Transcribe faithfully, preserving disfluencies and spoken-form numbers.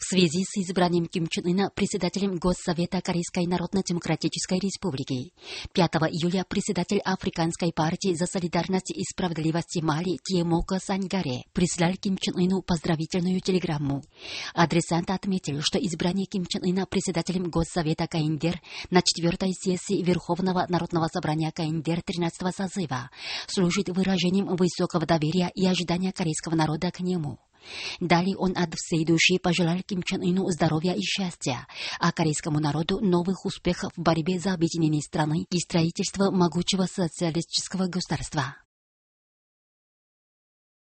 связи с избранием Ким Чен Ына председателем Госсовета Корейской Народно-Демократической Республики пятого июля председатель Африканской партии за солидарность и справедливость Мали Тиемоко Саньгаре прислал Ким Чен Ыну поздравительную телеграмму. Адресант отметил, что избрание Ким Чен Ына председателем Госсовета КНДР на четвертой сессии Верховного Народного собрания КНДР тринадцатого созыва служит выражением высокого доверия и ожидания корейского народа к нему. Далее он от всей души пожелал Ким Чен Ыну здоровья и счастья, а корейскому народу новых успехов в борьбе за объединение страны и строительство могучего социалистического государства.